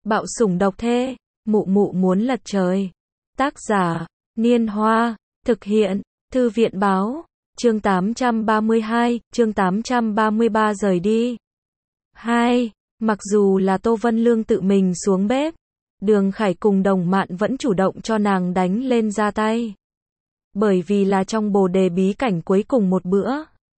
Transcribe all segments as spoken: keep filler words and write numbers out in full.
Bạo sủng độc thê, mụ mụ muốn lật trời. Tác giả, Niên Hoa, thực hiện, Thư viện Báo, chương tám trăm ba mươi hai, chương tám trăm ba mươi ba rời đi. hai. Mặc dù là Tô Vân Lương tự mình xuống bếp, Đường Khải cùng Đồng Mạn vẫn chủ động cho nàng đánh lên ra tay. Bởi vì là trong bồ đề bí cảnh cuối cùng một bữa.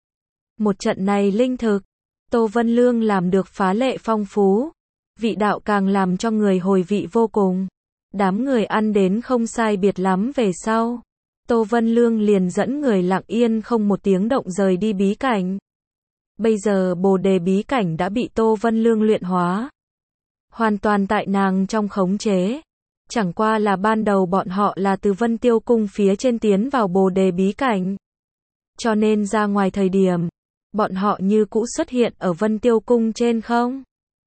Một trận này linh thực, Tô Vân Lương làm được phá lệ phong phú, vị đạo càng làm cho người hồi vị vô cùng. Đám người ăn đến không sai biệt lắm về sau, Tô Vân Lương liền dẫn người lặng yên không một tiếng động rời đi bí cảnh. Bây giờ bồ đề bí cảnh đã bị Tô Vân Lương luyện hóa, hoàn toàn tại nàng trong khống chế. Chẳng qua là ban đầu bọn họ là từ Vân Tiêu Cung phía trên tiến vào bồ đề bí cảnh, cho nên ra ngoài thời điểm, bọn họ như cũ xuất hiện ở Vân Tiêu Cung trên không.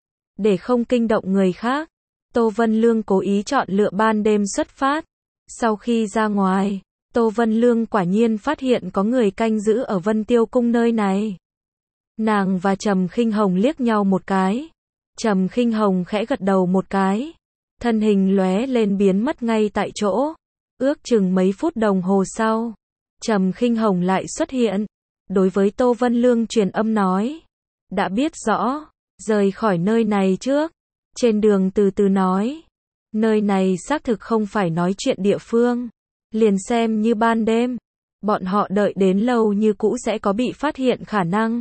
Để không kinh động người khác, Tô Vân Lương cố ý chọn lựa ban đêm xuất phát. Sau khi ra ngoài, Tô Vân Lương quả nhiên phát hiện có người canh giữ ở Vân Tiêu Cung nơi này. Nàng và Trầm Khinh Hồng liếc nhau một cái. Trầm Khinh Hồng khẽ gật đầu một cái, thân hình lóe lên biến mất ngay tại chỗ. Ước chừng mấy phút đồng hồ sau, Trầm Khinh Hồng lại xuất hiện, đối với Tô Vân Lương truyền âm nói: đã biết rõ, rời khỏi nơi này trước. Trên đường từ từ nói, nơi này xác thực không phải nói chuyện địa phương, liền xem như ban đêm, bọn họ đợi đến lâu như cũ sẽ có bị phát hiện khả năng.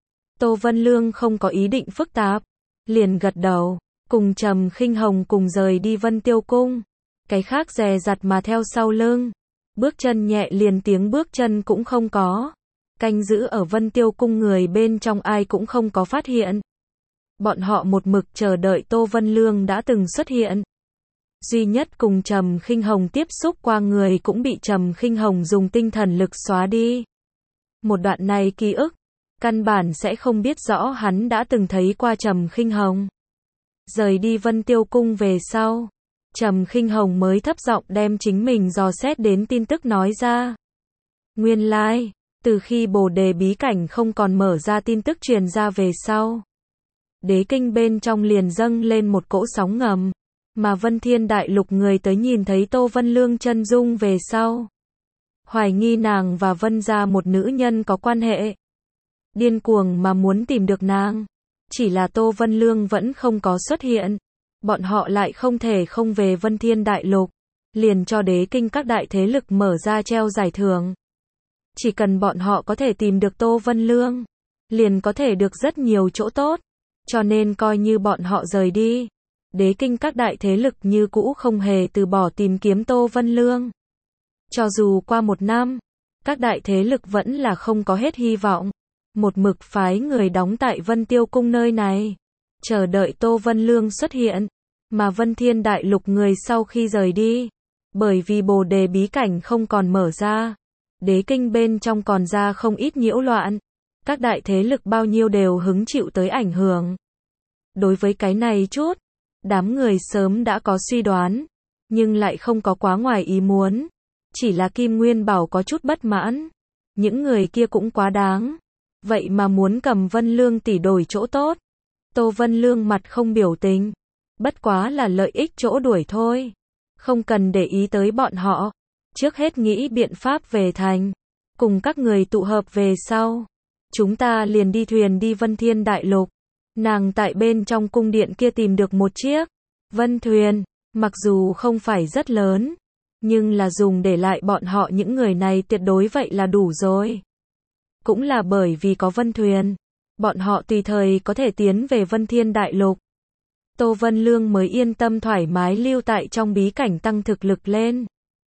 Tô Vân Lương không có ý định phức tạp, liền gật đầu, cùng Trầm Khinh Hồng cùng rời đi Vân Tiêu Cung. Cái khác dè dặt mà theo sau lưng, bước chân nhẹ liền tiếng bước chân cũng không có. Canh giữ ở Vân Tiêu Cung người bên trong ai cũng không có phát hiện. Bọn họ một mực chờ đợi Tô Vân Lương đã từng xuất hiện. Duy nhất cùng Trầm Khinh Hồng tiếp xúc qua người cũng bị Trầm Khinh Hồng dùng tinh thần lực xóa đi. Một đoạn này ký ức, căn bản sẽ không biết rõ hắn đã từng thấy qua Trầm Khinh Hồng. Rời đi Vân Tiêu Cung về sau, Trầm Khinh Hồng mới thấp giọng đem chính mình dò xét đến tin tức nói ra. Nguyên lai, like, từ khi bồ đề bí cảnh không còn mở ra tin tức truyền ra về sau, đế kinh bên trong liền dâng lên một cỗ sóng ngầm, mà Vân Thiên Đại Lục người tới nhìn thấy Tô Vân Lương chân dung về sau, hoài nghi nàng và Vân gia một nữ nhân có quan hệ, điên cuồng mà muốn tìm được nàng. Chỉ là Tô Vân Lương vẫn không có xuất hiện, bọn họ lại không thể không về Vân Thiên Đại Lục, liền cho đế kinh các đại thế lực mở ra treo giải thưởng. Chỉ cần bọn họ có thể tìm được Tô Vân Lương, liền có thể được rất nhiều chỗ tốt. Cho nên coi như bọn họ rời đi, đế kinh các đại thế lực như cũ không hề từ bỏ tìm kiếm Tô Vân Lương. Cho dù qua một năm, các đại thế lực vẫn là không có hết hy vọng, một mực phái người đóng tại Vân Tiêu Cung nơi này, chờ đợi Tô Vân Lương xuất hiện. Mà Vân Thiên Đại Lục người sau khi rời đi, bởi vì bồ đề bí cảnh không còn mở ra, đế kinh bên trong còn ra không ít nhiễu loạn. Các đại thế lực bao nhiêu đều hứng chịu tới ảnh hưởng. Đối với cái này chút, đám người sớm đã có suy đoán, nhưng lại không có quá ngoài ý muốn. Chỉ là Kim Nguyên Bảo có chút bất mãn. Những người kia cũng quá đáng. Vậy mà muốn cầm Vân Lương tỷ đổi chỗ tốt. Tô Vân Lương mặt không biểu tình. Bất quá là lợi ích chỗ đuổi thôi. Không cần để ý tới bọn họ. Trước hết nghĩ biện pháp về thành. Cùng các người tụ hợp về sau. Chúng ta liền đi thuyền đi Vân Thiên Đại Lục. Nàng tại bên trong cung điện kia tìm được một chiếc vân thuyền, mặc dù không phải rất lớn, nhưng là dùng để lại bọn họ những người này tuyệt đối vậy là đủ rồi. Cũng là bởi vì có vân thuyền, bọn họ tùy thời có thể tiến về Vân Thiên Đại Lục. Tô Vân Lương mới yên tâm thoải mái lưu tại trong bí cảnh tăng thực lực lên.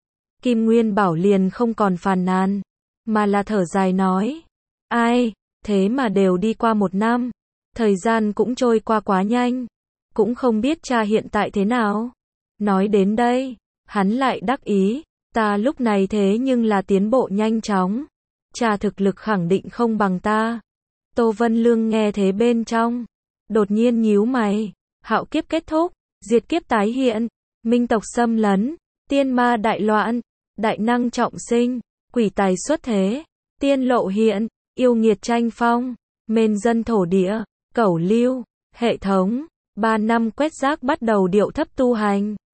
Kim Nguyên Bảo liền không còn phàn nàn, mà là thở dài nói: ai, thế mà đều đi qua một năm, thời gian cũng trôi qua quá nhanh, cũng không biết cha hiện tại thế nào. Nói đến đây, hắn lại đắc ý, ta lúc này thế nhưng là tiến bộ nhanh chóng, cha thực lực khẳng định không bằng ta. Tô Vân Lương nghe thế bên trong, đột nhiên nhíu mày, hạo kiếp kết thúc, diệt kiếp tái hiện, minh tộc xâm lấn, tiên ma đại loạn, đại năng trọng sinh, quỷ tài xuất thế, tiên lộ hiện, yêu nghiệt tranh phong, mên dân thổ địa, cẩu lưu, hệ thống, ba năm quét rác bắt đầu điệu thấp tu hành.